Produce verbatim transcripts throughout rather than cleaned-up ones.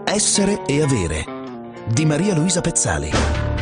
Essere e avere di Maria Luisa Pezzali.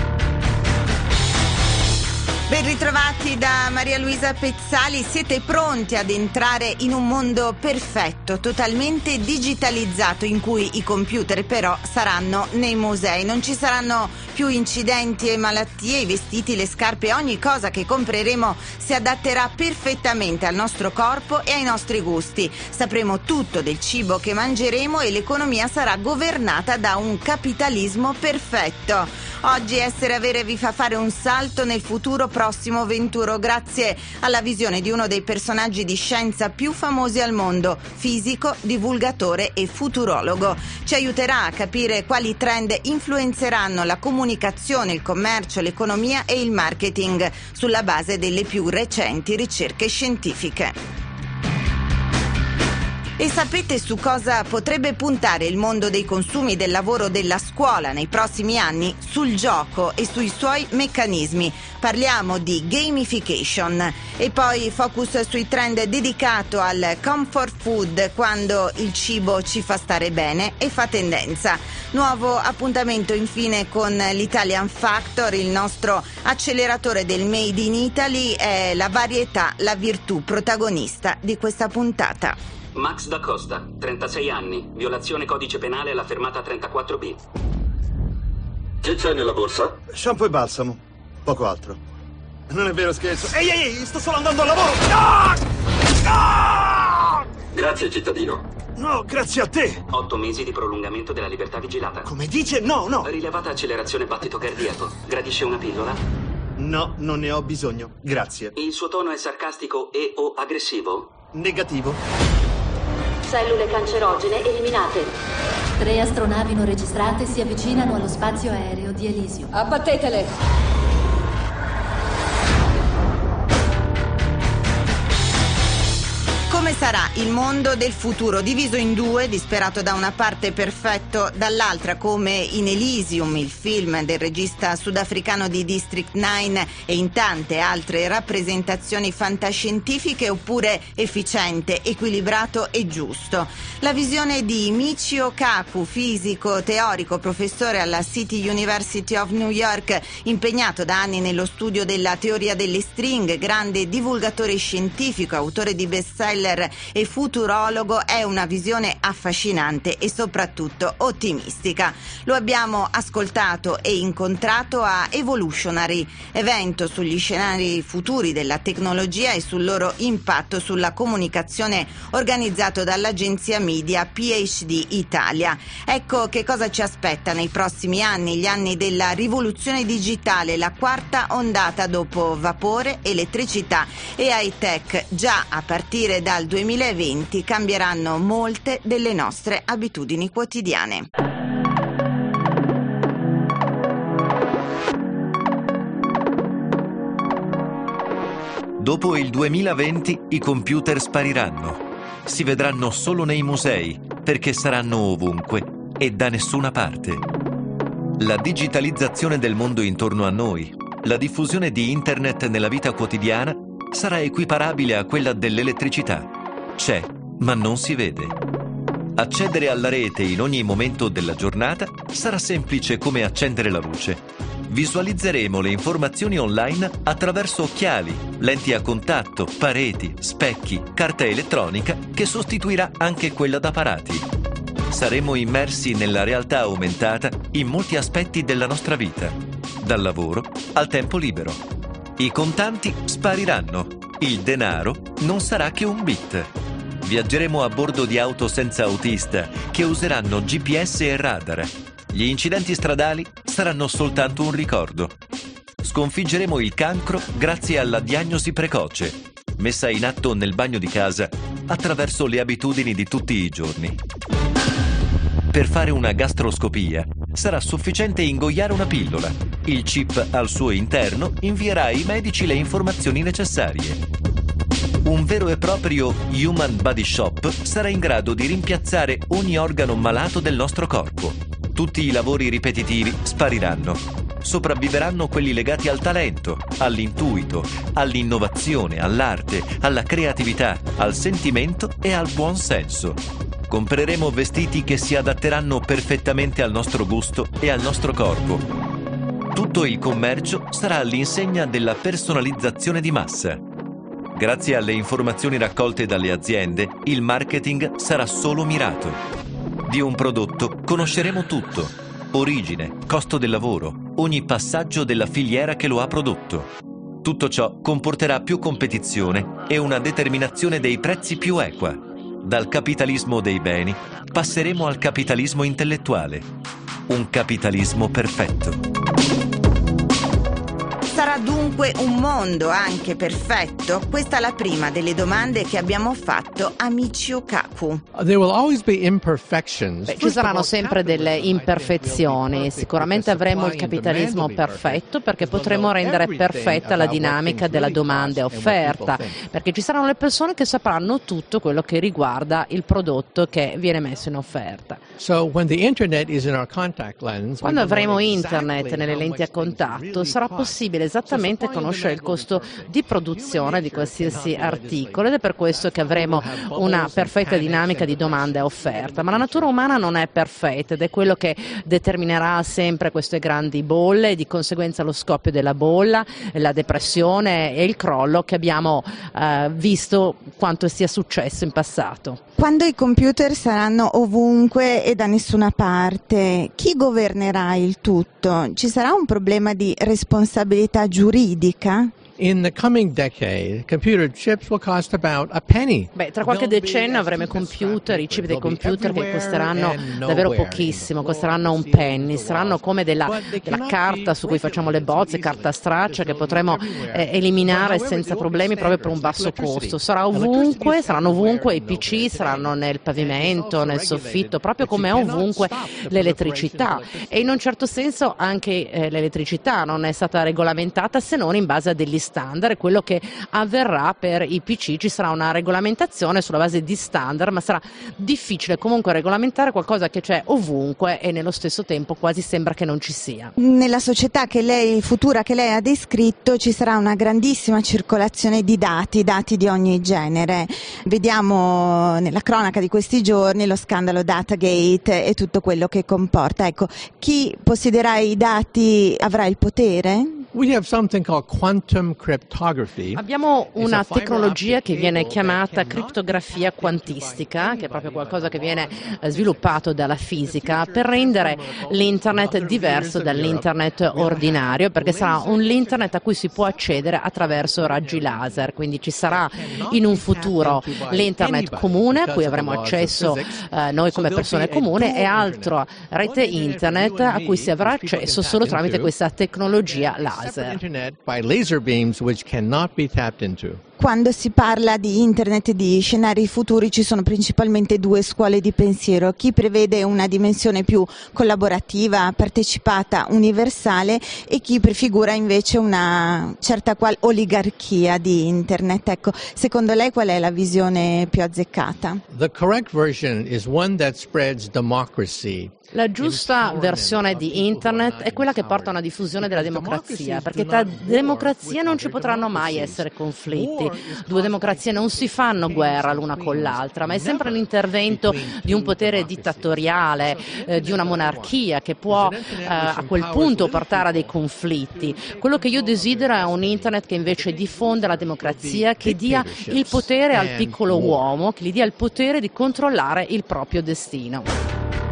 Ben ritrovati da Maria Luisa Pezzali. Siete pronti ad entrare in un mondo perfetto, totalmente digitalizzato, in cui i computer però saranno nei musei. Non ci saranno più incidenti e malattie, i vestiti, le scarpe, ogni cosa che compreremo si adatterà perfettamente al nostro corpo e ai nostri gusti. Sapremo tutto del cibo che mangeremo e l'economia sarà governata da un capitalismo perfetto. Oggi Essere e Avere vi fa fare un salto nel futuro prossimo venturo grazie alla visione di uno dei personaggi di scienza più famosi al mondo, fisico, divulgatore e futurologo. Ci aiuterà a capire quali trend influenzeranno la comunicazione, il commercio, l'economia e il marketing sulla base delle più recenti ricerche scientifiche. E sapete su cosa potrebbe puntare il mondo dei consumi, del lavoro, della scuola nei prossimi anni? Sul gioco e sui suoi meccanismi. Parliamo di gamification e poi focus sui trend dedicato al comfort food, quando il cibo ci fa stare bene e fa tendenza. Nuovo appuntamento infine con l'Italian Factor, il nostro acceleratore del Made in Italy. È la varietà, la virtù protagonista di questa puntata. Max da Costa, trentasei anni, violazione codice penale alla fermata trentaquattro B. Che c'è nella borsa? Shampoo e balsamo, poco altro. Non è vero, scherzo. Ehi, ehi, ehi, sto solo andando al lavoro! Ah! Ah! Grazie, cittadino. No, grazie a te. Otto mesi di prolungamento della libertà vigilata. Come dice? No, no. Rilevata accelerazione battito cardiaco. Gradisce una pillola? No, non ne ho bisogno, grazie. Il suo tono è sarcastico e o aggressivo? Negativo. Cellule cancerogene eliminate. Tre astronavi non registrate si avvicinano allo spazio aereo di Elysium. Abbattetele! Come sarà il mondo del futuro, diviso in due, disperato da una parte, perfetto dall'altra, come in Elysium, il film del regista sudafricano di District nove, e in tante altre rappresentazioni fantascientifiche, oppure efficiente, equilibrato e giusto? La visione di Michio Kaku, fisico teorico, professore alla City University of New York, impegnato da anni nello studio della teoria delle stringhe, grande divulgatore scientifico, autore di bestseller e futurologo, è una visione affascinante e soprattutto ottimistica. Lo abbiamo ascoltato e incontrato a Evolutionary, evento sugli scenari futuri della tecnologia e sul loro impatto sulla comunicazione, organizzato dall'agenzia media P H D Italia. Ecco che cosa ci aspetta nei prossimi anni, gli anni della rivoluzione digitale, la quarta ondata dopo vapore, elettricità e high-tech. Già a partire dal duemilaventi cambieranno molte delle nostre abitudini quotidiane. Dopo il duemilaventi i computer spariranno. Si vedranno solo nei musei, perché saranno ovunque e da nessuna parte. La digitalizzazione del mondo intorno a noi, la diffusione di internet nella vita quotidiana, sarà equiparabile a quella dell'elettricità. C'è, ma non si vede. Accedere alla rete in ogni momento della giornata sarà semplice come accendere la luce. Visualizzeremo le informazioni online attraverso occhiali, lenti a contatto, pareti, specchi, carta elettronica che sostituirà anche quella da parati. Saremo immersi nella realtà aumentata in molti aspetti della nostra vita, dal lavoro al tempo libero. I contanti spariranno, il denaro non sarà che un bit. Viaggeremo a bordo di auto senza autista che useranno G P S e radar. Gli incidenti stradali saranno soltanto un ricordo. Sconfiggeremo il cancro grazie alla diagnosi precoce, messa in atto nel bagno di casa attraverso le abitudini di tutti i giorni. Per fare una gastroscopia sarà sufficiente ingoiare una pillola. Il chip al suo interno invierà ai medici le informazioni necessarie. Un vero e proprio Human Body Shop sarà in grado di rimpiazzare ogni organo malato del nostro corpo. Tutti i lavori ripetitivi spariranno. Sopravviveranno quelli legati al talento, all'intuito, all'innovazione, all'arte, alla creatività, al sentimento e al buon senso. Compreremo vestiti che si adatteranno perfettamente al nostro gusto e al nostro corpo. Tutto il commercio sarà all'insegna della personalizzazione di massa. Grazie alle informazioni raccolte dalle aziende, il marketing sarà solo mirato. Di un prodotto conosceremo tutto: origine, costo del lavoro, ogni passaggio della filiera che lo ha prodotto. Tutto ciò comporterà più competizione e una determinazione dei prezzi più equa. Dal capitalismo dei beni passeremo al capitalismo intellettuale. Un capitalismo perfetto. Sarà dunque un mondo anche perfetto? Questa è la prima delle domande che abbiamo fatto a Michio Kaku. Beh, ci saranno sempre delle imperfezioni. Sicuramente avremo il capitalismo perfetto perché potremo rendere perfetta la dinamica della domanda e offerta, perché ci saranno le persone che sapranno tutto quello che riguarda il prodotto che viene messo in offerta. Quando avremo internet nelle lenti a contatto, sarà possibile esattamente conoscere il costo di produzione di qualsiasi articolo, ed è per questo che avremo una perfetta dinamica di domanda e offerta. Ma la natura umana non è perfetta ed è quello che determinerà sempre queste grandi bolle e di conseguenza lo scoppio della bolla, la depressione e il crollo che abbiamo eh, visto quanto sia successo in passato. Quando i computer saranno ovunque e da nessuna parte, chi governerà il tutto? Ci sarà un problema di responsabilità giuridica? In the coming decade, computer chips will cost about a penny. Beh, tra qualche decennio avremo computer, i chip dei computer che costeranno davvero pochissimo, costeranno un penny, saranno come della, della carta su cui facciamo le bozze, carta straccia che potremo eh, eliminare senza problemi proprio per un basso costo. Sarà ovunque, saranno ovunque, i P C saranno nel pavimento, nel soffitto, proprio come è ovunque l'elettricità. E in un certo senso anche eh, l'elettricità non è stata regolamentata se non in base a degli standard. Quello che avverrà per i P C, ci sarà una regolamentazione sulla base di standard, ma sarà difficile comunque regolamentare qualcosa che c'è ovunque e nello stesso tempo quasi sembra che non ci sia. Nella società che lei, futura che lei ha descritto, ci sarà una grandissima circolazione di dati, dati di ogni genere. Vediamo nella cronaca di questi giorni lo scandalo Datagate e tutto quello che comporta. Ecco, chi possederà i dati avrà il potere? We have something called quantum cryptography. Abbiamo una tecnologia che viene chiamata criptografia quantistica, che è proprio qualcosa che viene sviluppato dalla fisica per rendere l'internet diverso dall'internet ordinario, perché sarà un l'internet a cui si può accedere attraverso raggi laser. Quindi ci sarà in un futuro l'internet comune a cui avremo accesso eh, noi come persone comuni, e altra rete internet a cui si avrà accesso solo tramite questa tecnologia laser. Quando si parla di internet e di scenari futuri ci sono principalmente due scuole di pensiero: chi prevede una dimensione più collaborativa, partecipata, universale, e chi prefigura invece una certa qual oligarchia di internet. Ecco, secondo lei qual è la visione più azzeccata? The correct version is one that spreads democracy. La giusta versione di internet è quella che porta a una diffusione della democrazia, perché tra democrazie non ci potranno mai essere conflitti. Due democrazie non si fanno guerra l'una con l'altra, ma è sempre l'intervento di un potere dittatoriale, eh, di una monarchia che può eh, a quel punto portare a dei conflitti. Quello che io desidero è un internet che invece diffonda la democrazia, che dia il potere al piccolo uomo, che gli dia il potere di controllare il proprio destino.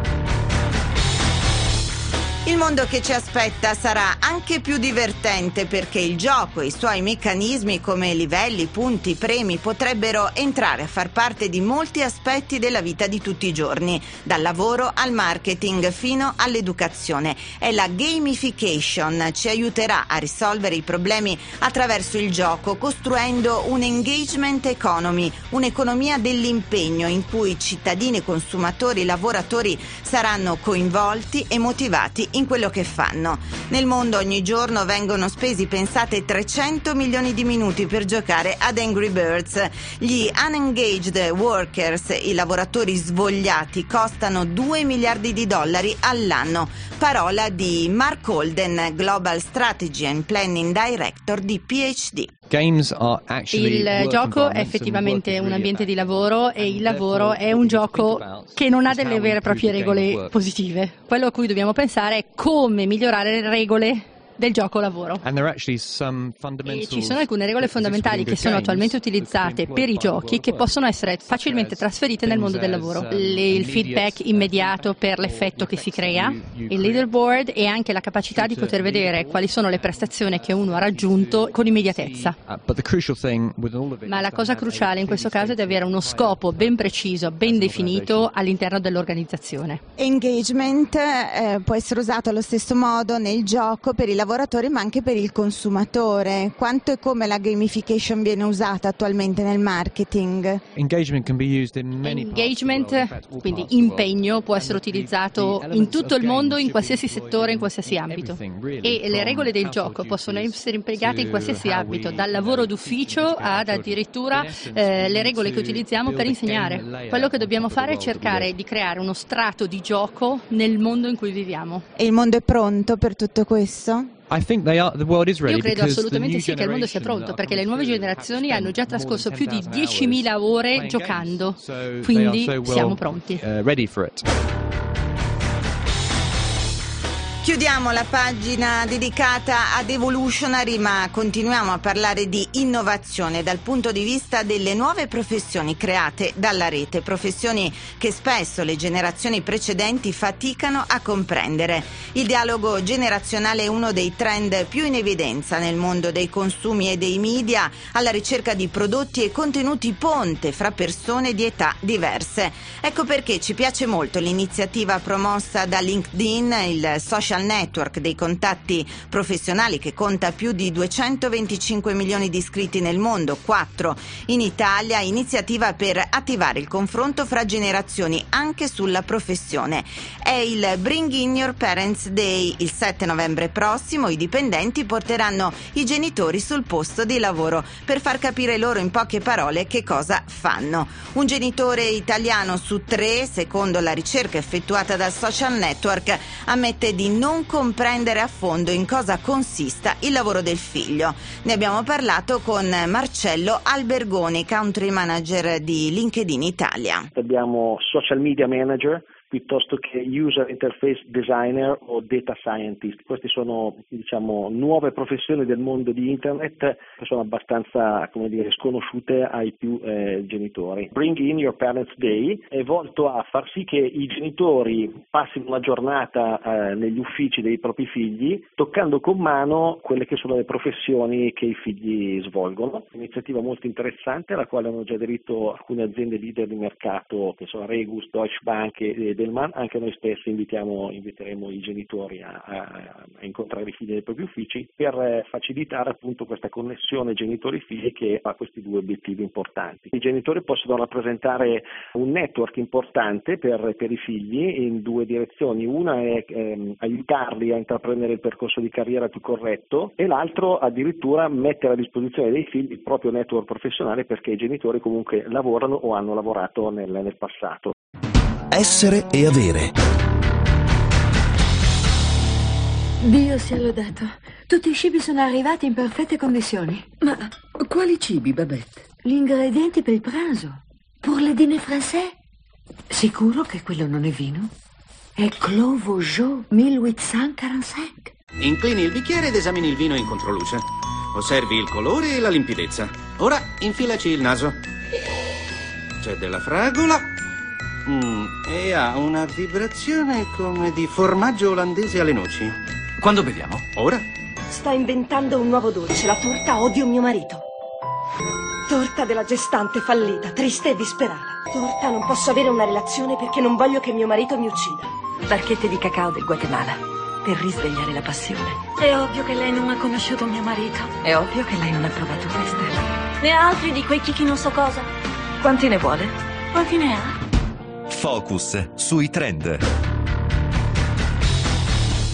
Il mondo che ci aspetta sarà anche più divertente, perché il gioco e i suoi meccanismi come livelli, punti, premi potrebbero entrare a far parte di molti aspetti della vita di tutti i giorni, dal lavoro al marketing fino all'educazione. E la gamification ci aiuterà a risolvere i problemi attraverso il gioco, costruendo un engagement economy, un'economia dell'impegno in cui cittadini, consumatori, lavoratori saranno coinvolti e motivati in quello che fanno. Nel mondo ogni giorno vengono spesi, pensate, trecento milioni di minuti per giocare ad Angry Birds. Gli unengaged workers, i lavoratori svogliati, costano due miliardi di dollari all'anno. Parola di Mark Holden, Global Strategy and Planning Director di P H D. Il gioco è effettivamente un ambiente di lavoro e il lavoro è un gioco che non ha delle vere e proprie regole positive. Quello a cui dobbiamo pensare è come migliorare le regole del gioco lavoro. E ci sono alcune regole fondamentali che sono attualmente utilizzate per i giochi che possono essere facilmente trasferite nel mondo del lavoro. Le, il feedback immediato per l'effetto che si crea, il leaderboard e anche la capacità di poter vedere quali sono le prestazioni che uno ha raggiunto con immediatezza. Ma la cosa cruciale in questo caso è di avere uno scopo ben preciso, ben definito all'interno dell'organizzazione. Engagement eh, può essere usato allo stesso modo nel gioco per i lavoratori ma anche per il consumatore. Quanto e come la gamification viene usata attualmente nel marketing? Engagement, quindi impegno, può essere utilizzato in tutto il mondo, in qualsiasi settore, in qualsiasi ambito. E le regole del gioco possono essere impiegate in qualsiasi ambito, dal lavoro d'ufficio ad addirittura eh, le regole che utilizziamo per insegnare. Quello che dobbiamo fare è cercare di creare uno strato di gioco nel mondo in cui viviamo. E il mondo è pronto per tutto questo? Io credo assolutamente sì che il mondo sia pronto, perché le nuove generazioni hanno già trascorso più di diecimila ore giocando, quindi siamo pronti. Chiudiamo la pagina dedicata ad Evolutionary, ma continuiamo a parlare di innovazione dal punto di vista delle nuove professioni create dalla rete, professioni che spesso le generazioni precedenti faticano a comprendere. Il dialogo generazionale è uno dei trend più in evidenza nel mondo dei consumi e dei media, alla ricerca di prodotti e contenuti ponte fra persone di età diverse. Ecco perché ci piace molto l'iniziativa promossa da LinkedIn, il social network dei contatti professionali che conta più di duecentoventicinque milioni di iscritti nel mondo, quattro in Italia, iniziativa per attivare il confronto fra generazioni anche sulla professione. È il Bring in Your Parents Day. Il sette novembre prossimo i dipendenti porteranno i genitori sul posto di lavoro per far capire loro in poche parole che cosa fanno. Un genitore italiano su tre, secondo la ricerca effettuata dal social network, ammette di non non comprendere a fondo in cosa consista il lavoro del figlio. Ne abbiamo parlato con Marcello Albergoni, country manager di LinkedIn Italia. Abbiamo social media manager piuttosto che user interface designer o data scientist. Queste sono, diciamo, nuove professioni del mondo di internet che sono abbastanza, come dire, sconosciute ai più eh, genitori. Bring in Your Parents Day è volto a far sì che i genitori passino una giornata eh, negli uffici dei propri figli, toccando con mano quelle che sono le professioni che i figli svolgono. Un'iniziativa molto interessante alla quale hanno già aderito alcune aziende leader di mercato, che sono Regus, Deutsche Bank e Delman. Anche noi stessi invitiamo, inviteremo i genitori a, a, a incontrare i figli nei propri uffici per facilitare appunto questa connessione genitori-figli che ha questi due obiettivi importanti. I genitori possono rappresentare un network importante per, per i figli in due direzioni. Una è ehm, aiutarli a intraprendere il percorso di carriera più corretto e l'altro addirittura mettere a disposizione dei figli il proprio network professionale, perché i genitori comunque lavorano o hanno lavorato nel, nel passato. Essere e avere. Dio sia lodato. Tutti i cibi sono arrivati in perfette condizioni. Ma quali cibi, Babette? Gli ingredienti per il pranzo. Pour le dîner français. Sicuro che quello non è vino? È Clos Vougeot milleottocentquarantacinque. Inclini il bicchiere ed esamini il vino in controluce. Osservi il colore e la limpidezza. Ora infilaci il naso. C'è della fragola. Mm, e ha una vibrazione come di formaggio olandese alle noci. Quando beviamo? Ora? Sta inventando un nuovo dolce, la torta Odio mio marito. Torta della gestante fallita, triste e disperata. Torta non posso avere una relazione perché non voglio che mio marito mi uccida. Barchette di cacao del Guatemala, per risvegliare la passione. È ovvio che lei non ha conosciuto mio marito. È ovvio che lei non ha provato questa. Ne ha altri di quei chicchi non so cosa? Quanti ne vuole? Quanti ne ha? Focus sui trend.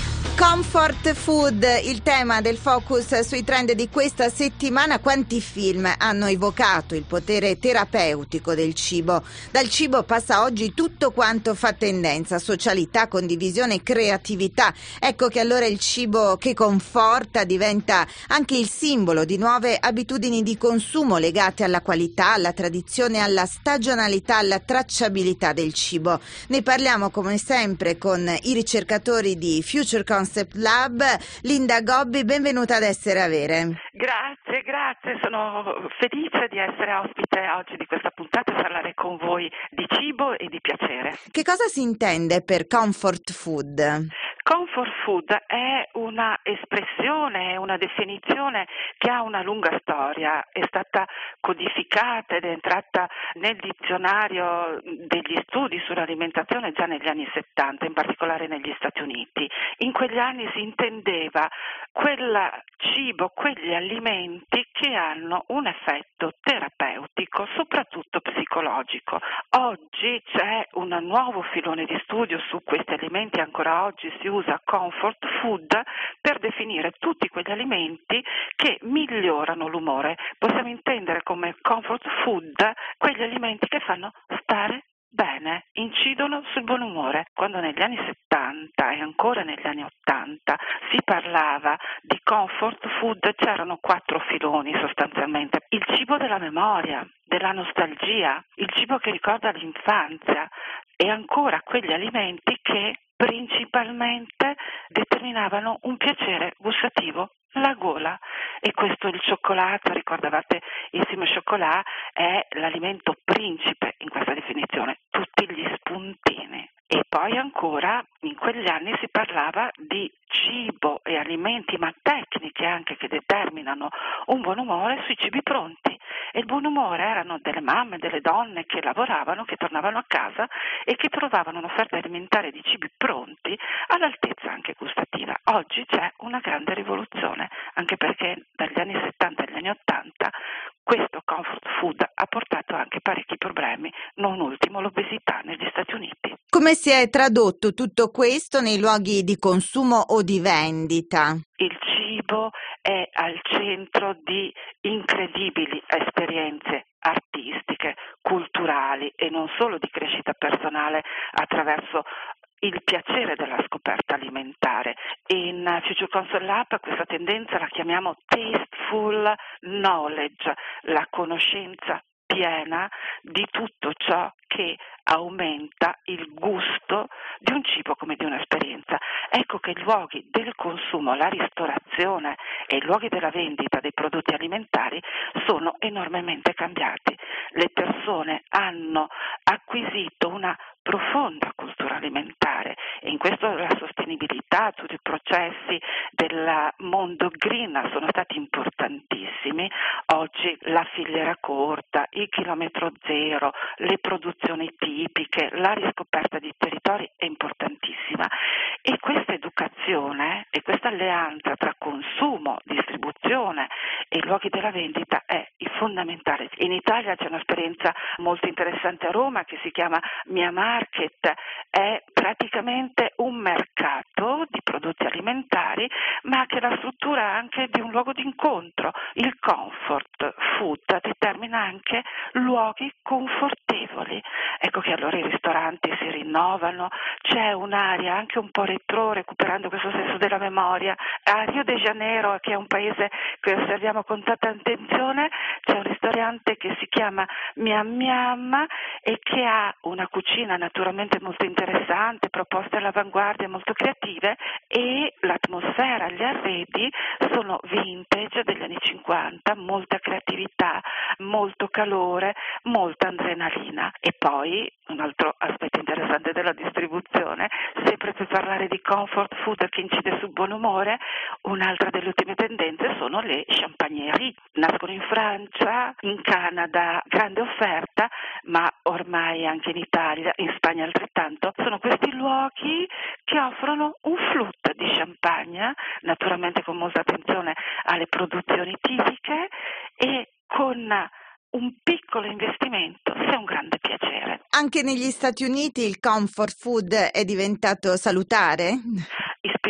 Comfort food, il tema del focus sui trend di questa settimana. Quanti film hanno evocato il potere terapeutico del cibo? Dal cibo passa oggi tutto quanto fa tendenza: socialità, condivisione, creatività. Ecco che allora il cibo che conforta diventa anche il simbolo di nuove abitudini di consumo legate alla qualità, alla tradizione, alla stagionalità, alla tracciabilità del cibo. Ne parliamo come sempre con i ricercatori di Future Concept Lab. Linda Gobbi, benvenuta ad Essere Avere. Grazie, grazie, sono felice di essere ospite oggi di questa puntata e parlare con voi di cibo e di piacere. Che cosa si intende per comfort food? Comfort food è una espressione, una definizione che ha una lunga storia, è stata codificata ed è entrata nel dizionario degli studi sull'alimentazione già negli anni settanta, in particolare negli Stati Uniti. In quegli anni si intendeva quel cibo, quegli alimenti che hanno un effetto terapeutico, soprattutto psicologico. Oggi c'è un nuovo filone di studio su questi alimenti, ancora oggi si usa comfort food per definire tutti quegli alimenti che migliorano l'umore. Possiamo intendere come comfort food quegli alimenti che fanno stare bene, incidono sul buon umore. Quando negli anni settanta e ancora negli anni ottanta si parlava di comfort food, c'erano quattro filoni sostanzialmente: il cibo della memoria, della nostalgia, il cibo che ricorda l'infanzia e ancora quegli alimenti che principalmente determinavano un piacere gustativo, la gola. E questo il cioccolato, ricordavate il Sim Chocolat, è l'alimento principe in questa definizione, tutti gli spuntini. E poi ancora in quegli anni si parlava di cibo e alimenti, ma tecniche anche che determinano un buon umore sui cibi pronti. E il buon umore erano delle mamme, delle donne che lavoravano, che tornavano a casa e che trovavano un'offerta alimentare di cibi pronti all'altezza anche gustativa. Oggi c'è una grande rivoluzione, anche perché dagli anni settanta agli anni ottanta questo comfort food ha portato anche parecchi problemi, non ultimo l'obesità negli Stati Uniti. Come si è tradotto tutto questo nei luoghi di consumo o di vendita? Il cibo è al centro di incredibili esperienze artistiche, culturali e non solo di crescita personale attraverso il piacere della scoperta alimentare. In Future Concept Lab questa tendenza la chiamiamo tasteful knowledge, la conoscenza piena di tutto ciò che aumenta il gusto di un cibo come di un'esperienza. Ecco che i luoghi del consumo, la ristorazione e i luoghi della vendita dei prodotti alimentari sono enormemente cambiati. Le persone hanno acquisito una profonda cultura alimentare e in questo la sostenibilità, tutti i processi del mondo green sono stati importantissimi. Oggi la filiera corta, il chilometro zero, le produzioni tipiche, la riscoperta di territori è importantissima e questa educazione e questa alleanza tra consumo, distribuzione e luoghi della vendita è fondamentale. In Italia c'è un'esperienza molto interessante a Roma che si chiama Mia Market, è praticamente un mercato di prodotti alimentari ma che la struttura anche di un luogo di incontro. Il comfort food determina anche luoghi confortevoli. Ecco che allora i ristoranti si rinnovano, c'è un'area anche un po' retro, recuperando questo senso della memoria. A Rio de Janeiro, che è un paese che osserviamo con tanta attenzione, c'è un ristorante che si chiama Miam Miam e che ha una cucina naturalmente molto interessante, proposte all'avanguardia molto creative e l'atmosfera, gli arredi sono vintage degli anni cinquanta, molta creatività, molto calore, molta adrenalina. E poi un altro aspetto interessante della distribuzione, sempre per parlare di comfort food che incide sul buon umore, un'altra delle ultime tendenze sono le champagnerie. Nascono in Francia, in Canada, grande offerta, ma ormai anche in Italia, in Spagna altrettanto, sono questi luoghi che offrono un flute di champagne, naturalmente con molta attenzione alle produzioni tipiche e con un piccolo investimento sia un grande piacere. Anche negli Stati Uniti il comfort food è diventato salutare?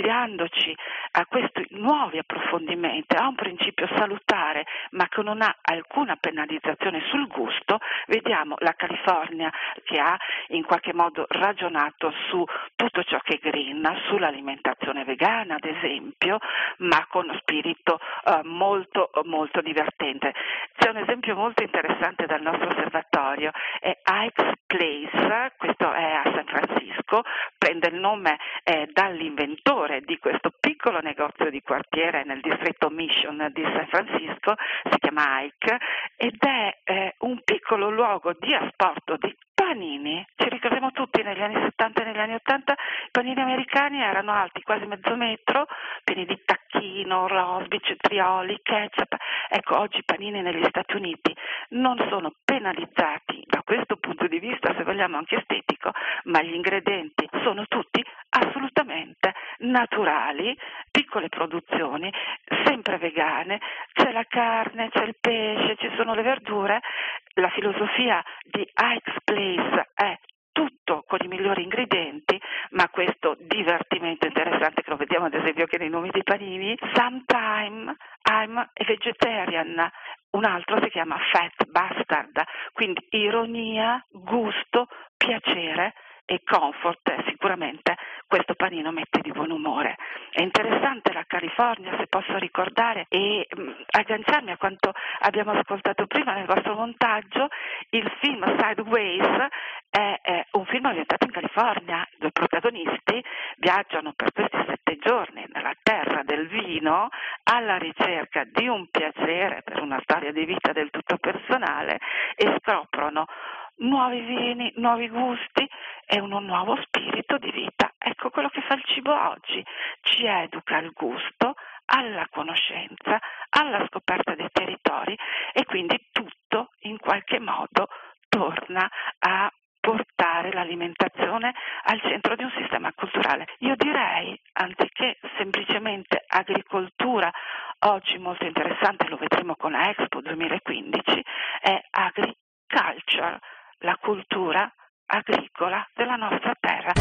affidandoci a questi nuovi approfondimenti, a un principio salutare ma che non ha alcuna penalizzazione sul gusto, vediamo la California che ha in qualche modo ragionato su tutto ciò che è green, sull'alimentazione vegana ad esempio, ma con spirito uh, molto molto divertente. C'è un esempio molto interessante dal nostro osservatorio, è Ike's Place, questo è a San Francisco, prende il nome eh, dall'inventore di questo piccolo negozio di quartiere nel distretto Mission di San Francisco, si chiama Ike, ed è eh, un piccolo luogo di asporto di panini. Ci ricordiamo tutti negli anni settanta e negli anni ottanta i panini americani erano alti quasi mezzo metro, pieni di tacchino, rosbi, cetrioli, ketchup. Ecco, oggi i panini negli Stati Uniti non sono penalizzati da questo punto di vista, se vogliamo anche estetico, ma gli ingredienti sono tutti assolutamente naturali, piccole produzioni, sempre vegane, c'è la carne, c'è il pesce, ci sono le verdure. La filosofia di Ike's Place è tutto con i migliori ingredienti, ma questo divertimento interessante che lo vediamo ad esempio anche nei nomi dei panini. Sometime I'm a vegetarian, un altro si chiama Fat Bastard, quindi ironia, gusto, piacere e comfort. Sicuramente questo panino mette di buon umore. È interessante la California, se posso ricordare e mh, agganciarmi a quanto abbiamo ascoltato prima nel vostro montaggio. Il film Sideways è, è un film ambientato in California. I due protagonisti viaggiano per questi sette giorni nella terra del vino alla ricerca di un piacere per una storia di vita del tutto personale e scoprono nuovi vini, nuovi gusti e uno nuovo spirito di vita. Ecco quello che fa il cibo oggi, ci educa al gusto, alla conoscenza, alla scoperta dei territori e quindi tutto in qualche modo torna a portare l'alimentazione al centro di un sistema culturale. Io direi, anziché semplicemente agricoltura, oggi molto interessante, lo vedremo con la Expo duemilaquindici, è agriculture, la cultura agricola della nostra terra.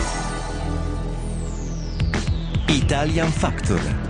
Italian Factor.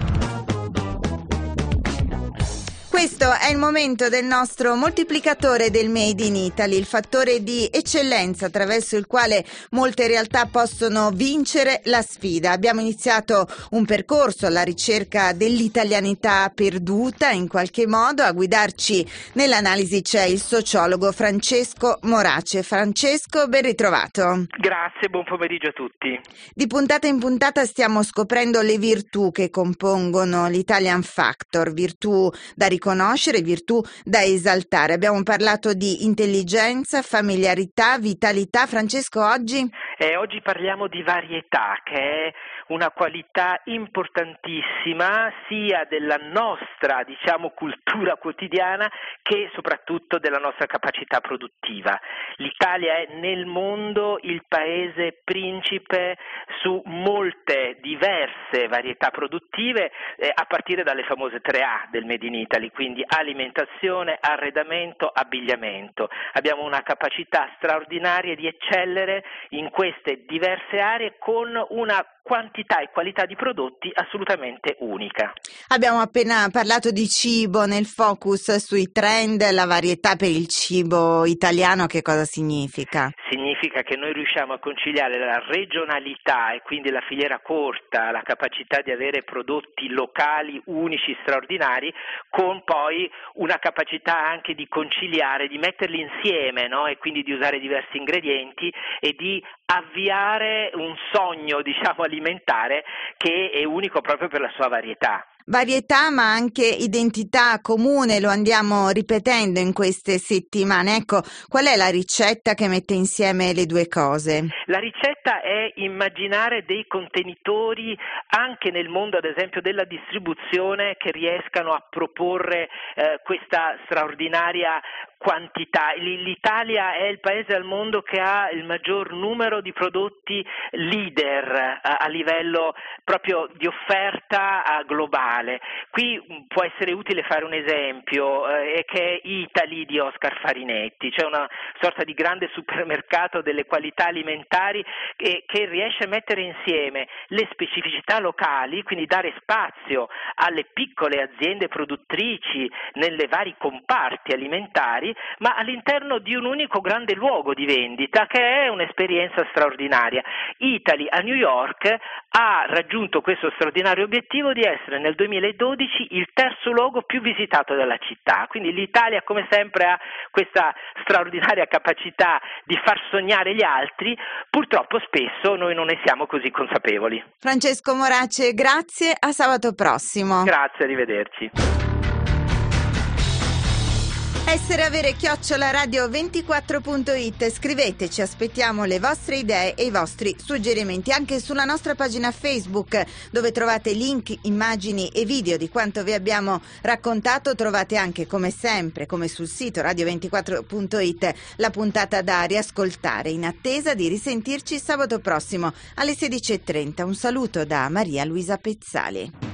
Questo è il momento del nostro moltiplicatore del Made in Italy, il fattore di eccellenza attraverso il quale molte realtà possono vincere la sfida. Abbiamo iniziato un percorso alla ricerca dell'italianità perduta in qualche modo. A guidarci nell'analisi c'è il sociologo Francesco Morace. Francesco, ben ritrovato. Grazie, buon pomeriggio a tutti. Di puntata in puntata stiamo scoprendo le virtù che compongono l'Italian Factor, virtù da riconoscere, virtù da esaltare. Abbiamo parlato di intelligenza, familiarità, vitalità. Francesco, oggi? Eh, oggi parliamo di varietà, che è una qualità importantissima sia della nostra, diciamo, cultura quotidiana che soprattutto della nostra capacità produttiva. L'Italia è nel mondo il paese principe su molte diverse varietà produttive, eh, a partire dalle famose tre A del Made in Italy, quindi alimentazione, arredamento, abbigliamento. Abbiamo una capacità straordinaria di eccellere in queste diverse aree con una quantità e qualità di prodotti assolutamente unica. Abbiamo appena parlato di cibo, nel focus sui trend, la varietà per il cibo italiano che cosa significa? Significa che noi riusciamo a conciliare la regionalità e quindi la filiera corta, la capacità di avere prodotti locali, unici, straordinari, con poi una capacità anche di conciliare, di metterli insieme, no? E quindi di usare diversi ingredienti e di avviare un sogno, diciamo, alimentare che è unico proprio per la sua varietà. Varietà ma anche identità comune, lo andiamo ripetendo in queste settimane. Ecco, qual è la ricetta che mette insieme le due cose? La ricetta è immaginare dei contenitori anche nel mondo, ad esempio, della distribuzione che riescano a proporre eh, questa straordinaria quantità. L'Italia è il paese al mondo che ha il maggior numero di prodotti leader a, a livello proprio di offerta globale. Qui può essere utile fare un esempio, eh, che è Italy di Oscar Farinetti, cioè una sorta di grande supermercato delle qualità alimentari che, che riesce a mettere insieme le specificità locali, quindi dare spazio alle piccole aziende produttrici nelle vari comparti alimentari, ma all'interno di un unico grande luogo di vendita che è un'esperienza straordinaria. Italy a New York ha raggiunto questo straordinario obiettivo di essere nel duemiladodici il terzo luogo più visitato dalla città, quindi l'Italia come sempre ha questa straordinaria capacità di far sognare gli altri, purtroppo spesso noi non ne siamo così consapevoli. Francesco Morace, grazie, a sabato prossimo. Grazie, arrivederci. Essere avere chiocciola radio ventiquattro punto it, scriveteci, aspettiamo le vostre idee e i vostri suggerimenti anche sulla nostra pagina Facebook, dove trovate link, immagini e video di quanto vi abbiamo raccontato. Trovate anche, come sempre, come sul sito radio ventiquattro punto it, la puntata da riascoltare, in attesa di risentirci sabato prossimo alle sedici e trenta. Un saluto da Maria Luisa Pezzali.